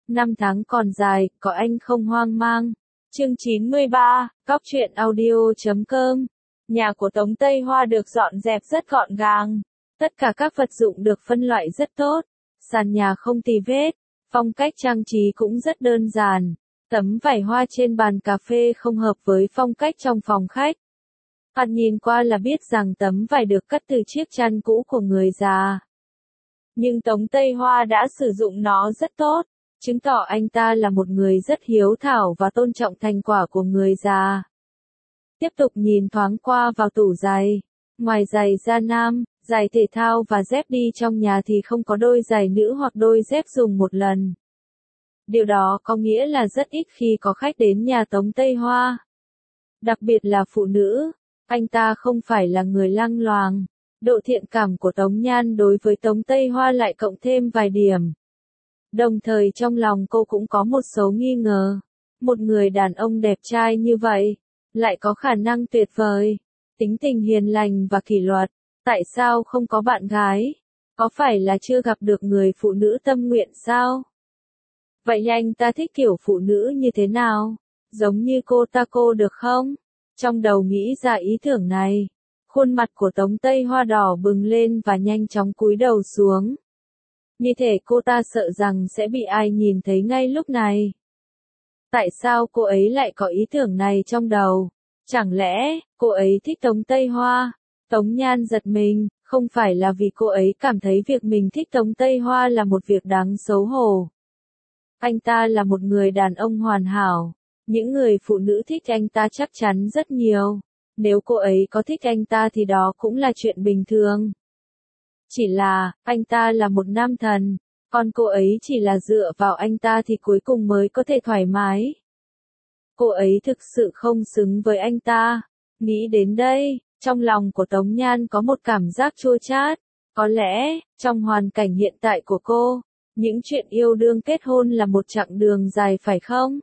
Năm tháng còn dài, có anh không hoang mang. Chương 93, Cóc truyện audio.com. Nhà của Tống Tây Hoa được dọn dẹp rất gọn gàng. Tất cả các vật dụng được phân loại rất tốt. Sàn nhà không tì vết. Phong cách trang trí cũng rất đơn giản. Tấm vải hoa trên bàn cà phê không hợp với phong cách trong phòng khách. Thoạt nhìn qua là biết rằng tấm vải được cắt từ chiếc chăn cũ của người già. Nhưng Tống Tây Hoa đã sử dụng nó rất tốt, chứng tỏ anh ta là một người rất hiếu thảo và tôn trọng thành quả của người già. Tiếp tục nhìn thoáng qua vào tủ giày. Ngoài giày da nam, giày thể thao và dép đi trong nhà thì không có đôi giày nữ hoặc đôi dép dùng một lần. Điều đó có nghĩa là rất ít khi có khách đến nhà Tống Tây Hoa. Đặc biệt là phụ nữ, anh ta không phải là người lăng loàng. Độ thiện cảm của Tống Nhan đối với Tống Tây Hoa lại cộng thêm vài điểm. Đồng thời trong lòng cô cũng có một số nghi ngờ. Một người đàn ông đẹp trai như vậy, lại có khả năng tuyệt vời, tính tình hiền lành và kỷ luật, tại sao không có bạn gái? Có phải là chưa gặp được người phụ nữ tâm nguyện sao? Vậy anh ta thích kiểu phụ nữ như thế nào? Giống như cô được không? Trong đầu nghĩ ra ý tưởng này, khuôn mặt của Tống Tây Hoa đỏ bừng lên và nhanh chóng cúi đầu xuống. Như thể cô ta sợ rằng sẽ bị ai nhìn thấy ngay lúc này. Tại sao cô ấy lại có ý tưởng này trong đầu? Chẳng lẽ, cô ấy thích Tống Tây Hoa? Tống Nhan giật mình, không phải là vì cô ấy cảm thấy việc mình thích Tống Tây Hoa là một việc đáng xấu hổ. Anh ta là một người đàn ông hoàn hảo. Những người phụ nữ thích anh ta chắc chắn rất nhiều. Nếu cô ấy có thích anh ta thì đó cũng là chuyện bình thường. Chỉ là, anh ta là một nam thần, còn cô ấy chỉ là dựa vào anh ta thì cuối cùng mới có thể thoải mái. Cô ấy thực sự không xứng với anh ta. Nghĩ đến đây, trong lòng của Tống Nhan có một cảm giác chua chát. Có lẽ, trong hoàn cảnh hiện tại của cô, những chuyện yêu đương kết hôn là một chặng đường dài phải không?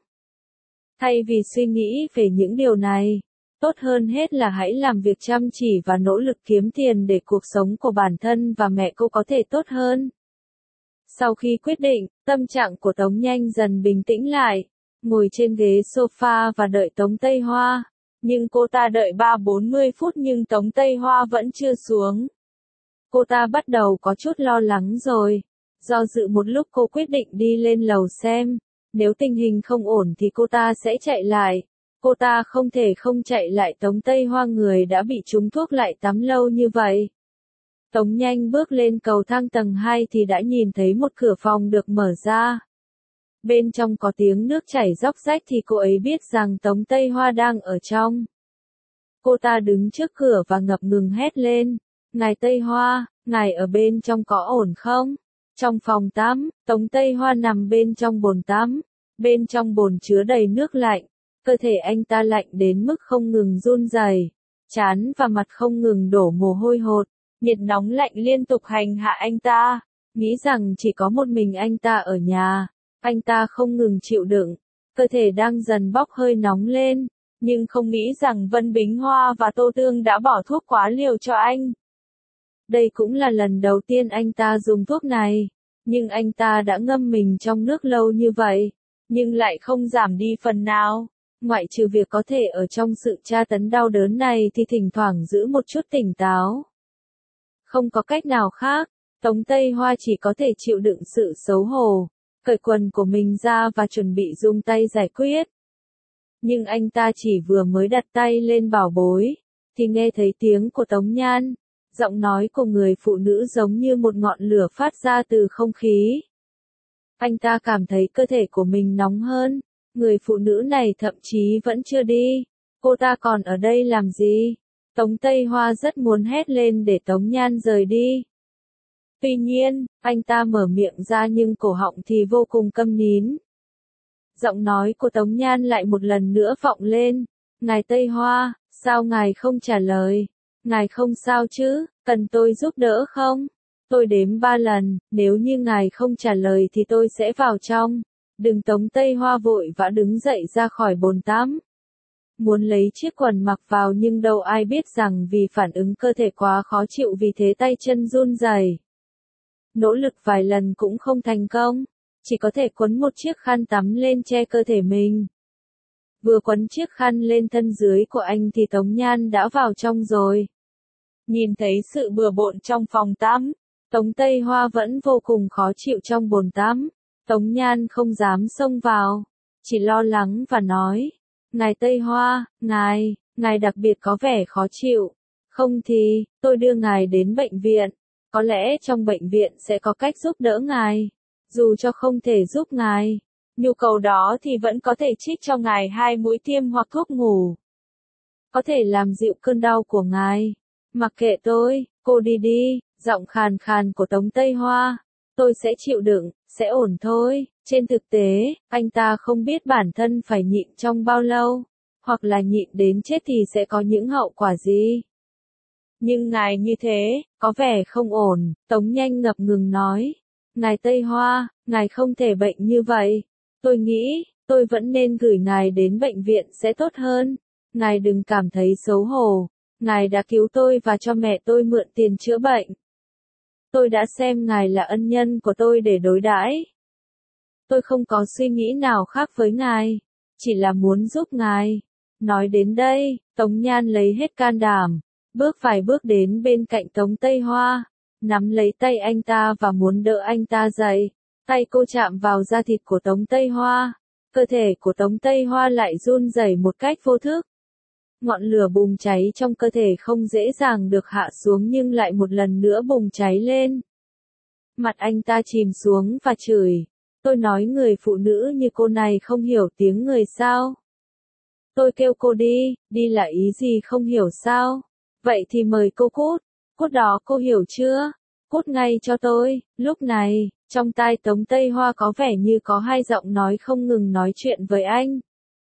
Thay vì suy nghĩ về những điều này, tốt hơn hết là hãy làm việc chăm chỉ và nỗ lực kiếm tiền để cuộc sống của bản thân và mẹ cô có thể tốt hơn. Sau khi quyết định, tâm trạng của Tống Nhanh dần bình tĩnh lại, ngồi trên ghế sofa và đợi Tống Tây Hoa. Nhưng cô ta đợi 30-40 phút nhưng Tống Tây Hoa vẫn chưa xuống. Cô ta bắt đầu có chút lo lắng rồi. Do dự một lúc cô quyết định đi lên lầu xem. Nếu tình hình không ổn thì cô ta sẽ chạy lại. Cô ta không thể không chạy lại Tống Tây Hoa, người đã bị trúng thuốc lại tắm lâu như vậy. Tống Nhanh bước lên cầu thang tầng 2 thì đã nhìn thấy một cửa phòng được mở ra. Bên trong có tiếng nước chảy róc rách thì cô ấy biết rằng Tống Tây Hoa đang ở trong. Cô ta đứng trước cửa và ngập ngừng hét lên. Ngài Tây Hoa, ngài ở bên trong có ổn không? Trong phòng tắm, Tống Tây Hoa nằm bên trong bồn tắm. Bên trong bồn chứa đầy nước lạnh. Cơ thể anh ta lạnh đến mức không ngừng run rẩy, trán và mặt không ngừng đổ mồ hôi hột, nhiệt nóng lạnh liên tục hành hạ anh ta. Nghĩ rằng chỉ có một mình anh ta ở nhà, anh ta không ngừng chịu đựng, cơ thể đang dần bốc hơi nóng lên, nhưng không nghĩ rằng Vân Bính Hoa và Tô Tương đã bỏ thuốc quá liều cho anh. Đây cũng là lần đầu tiên anh ta dùng thuốc này, nhưng anh ta đã ngâm mình trong nước lâu như vậy, nhưng lại không giảm đi phần nào. Ngoại trừ việc có thể ở trong sự tra tấn đau đớn này thì thỉnh thoảng giữ một chút tỉnh táo. Không có cách nào khác, Tống Tây Hoa chỉ có thể chịu đựng sự xấu hổ, cởi quần của mình ra và chuẩn bị dùng tay giải quyết. Nhưng anh ta chỉ vừa mới đặt tay lên bảo bối, thì nghe thấy tiếng của Tống Nhan. Giọng nói của người phụ nữ giống như một ngọn lửa phát ra từ không khí. Anh ta cảm thấy cơ thể của mình nóng hơn. Người phụ nữ này thậm chí vẫn chưa đi. Cô ta còn ở đây làm gì? Tống Tây Hoa rất muốn hét lên để Tống Nhan rời đi. Tuy nhiên, anh ta mở miệng ra nhưng cổ họng thì vô cùng câm nín. Giọng nói của Tống Nhan lại một lần nữa vọng lên. Ngài Tây Hoa, sao ngài không trả lời? Ngài không sao chứ, cần tôi giúp đỡ không? Tôi đếm 3 lần, nếu như ngài không trả lời thì tôi sẽ vào trong. Đừng. Tống Tây Hoa vội vã đứng dậy ra khỏi bồn tắm. Muốn lấy chiếc quần mặc vào nhưng đâu ai biết rằng vì phản ứng cơ thể quá khó chịu vì thế tay chân run rẩy. Nỗ lực vài lần cũng không thành công. chỉ có thể quấn một chiếc khăn tắm lên che cơ thể mình. Vừa quấn chiếc khăn lên thân dưới của anh thì Tống Nhan đã vào trong rồi. Nhìn thấy sự bừa bộn trong phòng tắm, Tống Tây Hoa vẫn vô cùng khó chịu trong bồn tắm. Tống Nhan không dám xông vào, chỉ lo lắng và nói, ngài Tây Hoa, ngài đặc biệt có vẻ khó chịu. Không thì, tôi đưa ngài đến bệnh viện. Có lẽ trong bệnh viện sẽ có cách giúp đỡ ngài. Dù cho không thể giúp ngài, nhu cầu đó thì vẫn có thể trích cho ngài 2 mũi tiêm hoặc thuốc ngủ. Có thể làm dịu cơn đau của ngài. Mặc kệ tôi, cô đi đi, giọng khàn khàn của Tống Tây Hoa. Tôi sẽ chịu đựng, sẽ ổn thôi. Trên thực tế, anh ta không biết bản thân phải nhịn trong bao lâu, hoặc là nhịn đến chết thì sẽ có những hậu quả gì. Nhưng ngài như thế, có vẻ không ổn, Tống Nhanh ngập ngừng nói. Ngài Tây Hoa, ngài không thể bệnh như vậy. Tôi nghĩ, tôi vẫn nên gửi ngài đến bệnh viện sẽ tốt hơn. Ngài đừng cảm thấy xấu hổ. Ngài đã cứu tôi và cho mẹ tôi mượn tiền chữa bệnh. Tôi đã xem ngài là ân nhân của tôi để đối đãi. Tôi không có suy nghĩ nào khác với ngài, chỉ là muốn giúp ngài. Nói đến đây, Tống Nhan lấy hết can đảm, bước vài bước đến bên cạnh Tống Tây Hoa, nắm lấy tay anh ta và muốn đỡ anh ta dậy. Tay cô chạm vào da thịt của Tống Tây Hoa, cơ thể của Tống Tây Hoa lại run rẩy một cách vô thức. Ngọn lửa bùng cháy trong cơ thể không dễ dàng được hạ xuống nhưng lại một lần nữa bùng cháy lên. Mặt anh ta chìm xuống và chửi. Tôi nói người phụ nữ như cô này không hiểu tiếng người sao? Tôi kêu cô đi là ý gì không hiểu sao? Vậy thì mời cô cút. Cút đó cô hiểu chưa? Cút ngay cho tôi. Lúc này, trong tai Tống Tây Hoa có vẻ như có 2 giọng nói không ngừng nói chuyện với anh.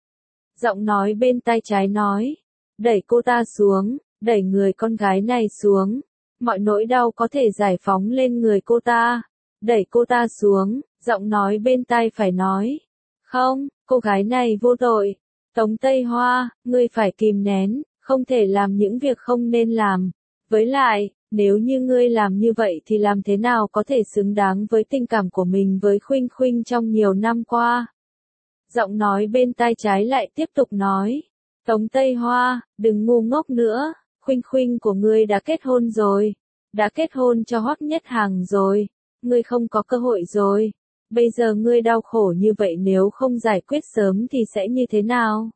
Giọng nói bên tai trái nói. Đẩy cô ta xuống, đẩy người con gái này xuống. Mọi nỗi đau có thể giải phóng lên người cô ta. Đẩy cô ta xuống, giọng nói bên tai phải nói. Không, cô gái này vô tội. Tống Tây Hoa, ngươi phải kìm nén, không thể làm những việc không nên làm. Với lại, nếu như ngươi làm như vậy thì làm thế nào có thể xứng đáng với tình cảm của mình với Khuynh Khuynh trong nhiều năm qua. Giọng nói bên tai trái lại tiếp tục nói. Tống Tây Hoa, đừng ngu ngốc nữa, Khuynh Khuynh của ngươi đã kết hôn rồi. Đã kết hôn cho Hoắc Nhất Hằng rồi. Ngươi không có cơ hội rồi. Bây giờ ngươi đau khổ như vậy nếu không giải quyết sớm thì sẽ như thế nào?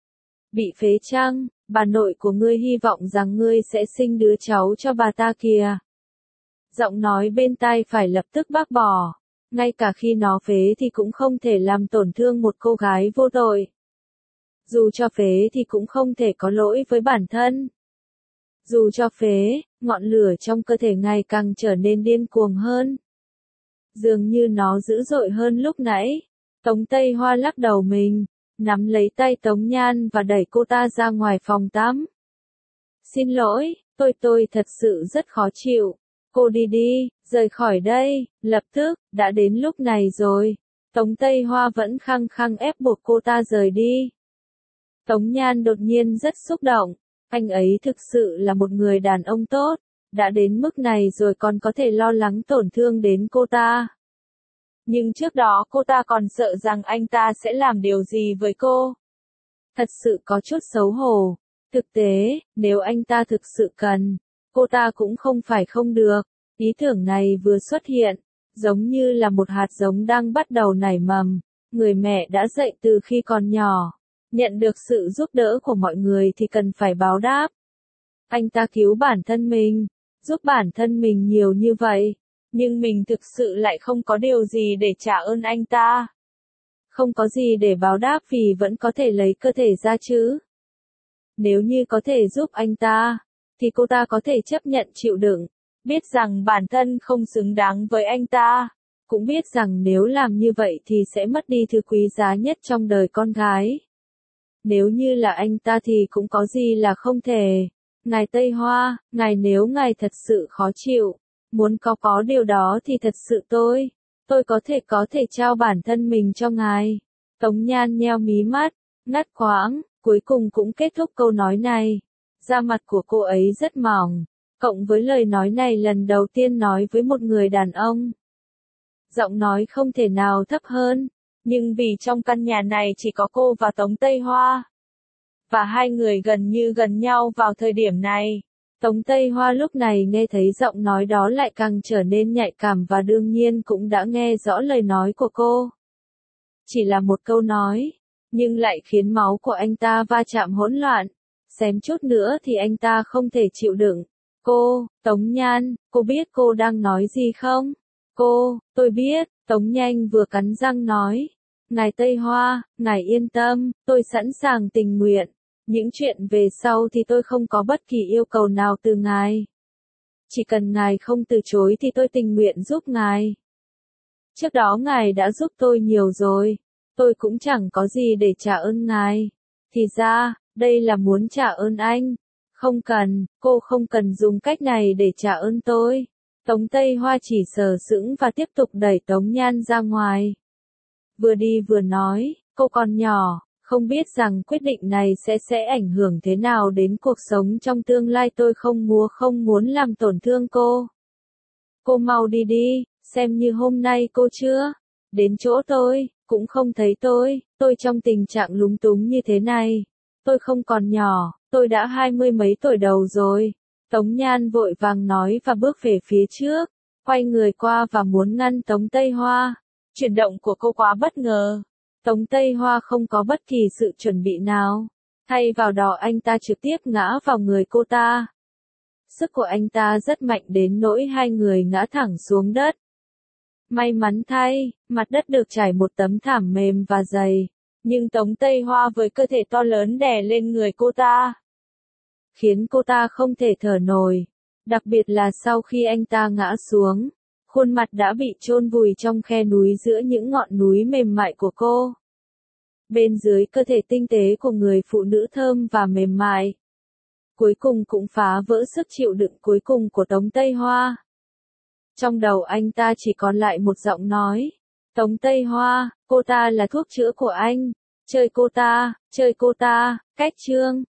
Bị phế chăng? Bà nội của ngươi hy vọng rằng ngươi sẽ sinh đứa cháu cho bà ta kìa. Giọng nói bên tai phải lập tức bác bỏ. Ngay cả khi nó phế thì cũng không thể làm tổn thương một cô gái vô tội. Dù cho phế thì cũng không thể có lỗi với bản thân. Dù cho phế, ngọn lửa trong cơ thể ngày càng trở nên điên cuồng hơn. Dường như nó dữ dội hơn lúc nãy. Tống Tây Hoa lắc đầu mình, nắm lấy tay Tống Nhan và đẩy cô ta ra ngoài phòng tắm. Xin lỗi, tôi thật sự rất khó chịu. Cô đi, rời khỏi đây, lập tức, đã đến lúc này rồi. Tống Tây Hoa vẫn khăng khăng ép buộc cô ta rời đi. Tống Nhan đột nhiên rất xúc động. Anh ấy thực sự là một người đàn ông tốt. Đã đến mức này rồi còn có thể lo lắng tổn thương đến cô ta. Nhưng trước đó cô ta còn sợ rằng anh ta sẽ làm điều gì với cô. Thật sự có chút xấu hổ. Thực tế, nếu anh ta thực sự cần, cô ta cũng không phải không được. Ý tưởng này vừa xuất hiện, giống như là một hạt giống đang bắt đầu nảy mầm. Người mẹ đã dạy từ khi còn nhỏ. Nhận được sự giúp đỡ của mọi người thì cần phải báo đáp. Anh ta cứu bản thân mình, giúp bản thân mình nhiều như vậy, nhưng mình thực sự lại không có điều gì để trả ơn anh ta. Không có gì để báo đáp vì vẫn có thể lấy cơ thể ra chứ. Nếu như có thể giúp anh ta, thì cô ta có thể chấp nhận chịu đựng, biết rằng bản thân không xứng đáng với anh ta, cũng biết rằng nếu làm như vậy thì sẽ mất đi thứ quý giá nhất trong đời con gái. Nếu như là anh ta thì cũng có gì là không thể. Ngài Tây Hoa, nếu ngài thật sự khó chịu, muốn có điều đó thì thật sự tôi có thể trao bản thân mình cho ngài. Tống Nhan nheo mí mắt, ngắt quãng, cuối cùng cũng kết thúc câu nói này. Da mặt của cô ấy rất mỏng, cộng với lời nói này lần đầu tiên nói với một người đàn ông. Giọng nói không thể nào thấp hơn, nhưng vì trong căn nhà này chỉ có cô và Tống Tây Hoa. Và hai người gần như gần nhau vào thời điểm này. Tống Tây Hoa lúc này nghe thấy giọng nói đó lại càng trở nên nhạy cảm và đương nhiên cũng đã nghe rõ lời nói của cô. Chỉ là một câu nói, nhưng lại khiến máu của anh ta va chạm hỗn loạn. Xém chút nữa thì anh ta không thể chịu đựng. Cô, Tống Nhan, cô biết cô đang nói gì không? Tôi biết, Tống Nhanh vừa cắn răng nói. Ngài Tây Hoa, ngài yên tâm, tôi sẵn sàng tình nguyện. Những chuyện về sau thì tôi không có bất kỳ yêu cầu nào từ ngài. Chỉ cần ngài không từ chối thì tôi tình nguyện giúp ngài. Trước đó ngài đã giúp tôi nhiều rồi, tôi cũng chẳng có gì để trả ơn ngài. Thì ra, đây là muốn trả ơn anh. Không cần, cô không cần dùng cách này để trả ơn tôi. Tống Tây Hoa chỉ sờ sững và tiếp tục đẩy Tống Nhan ra ngoài. Vừa đi vừa nói, cô còn nhỏ, không biết rằng quyết định này sẽ ảnh hưởng thế nào đến cuộc sống trong tương lai, tôi không muốn làm tổn thương cô. Cô mau đi đi, xem như hôm nay cô chưa đến chỗ tôi, cũng không thấy tôi trong tình trạng lúng túng như thế này. Tôi không còn nhỏ, tôi đã 20 mấy tuổi đầu rồi. Tống Nhan vội vàng nói và bước về phía trước, quay người qua và muốn ngăn Tống Tây Hoa. Chuyển động của cô quá bất ngờ. Tống Tây Hoa không có bất kỳ sự chuẩn bị nào. Thay vào đó anh ta trực tiếp ngã vào người cô ta. Sức của anh ta rất mạnh đến nỗi hai người ngã thẳng xuống đất. May mắn thay, mặt đất được trải một tấm thảm mềm và dày. Nhưng Tống Tây Hoa với cơ thể to lớn đè lên người cô ta, khiến cô ta không thể thở nổi. Đặc biệt là sau khi anh ta ngã xuống, khuôn mặt đã bị chôn vùi trong khe núi giữa những ngọn núi mềm mại của cô. Bên dưới cơ thể tinh tế của người phụ nữ thơm và mềm mại, cuối cùng cũng phá vỡ sức chịu đựng cuối cùng của Tống Tây Hoa. Trong đầu anh ta chỉ còn lại một giọng nói. Tống Tây Hoa, cô ta là thuốc chữa của anh. Chơi cô ta, cách chương.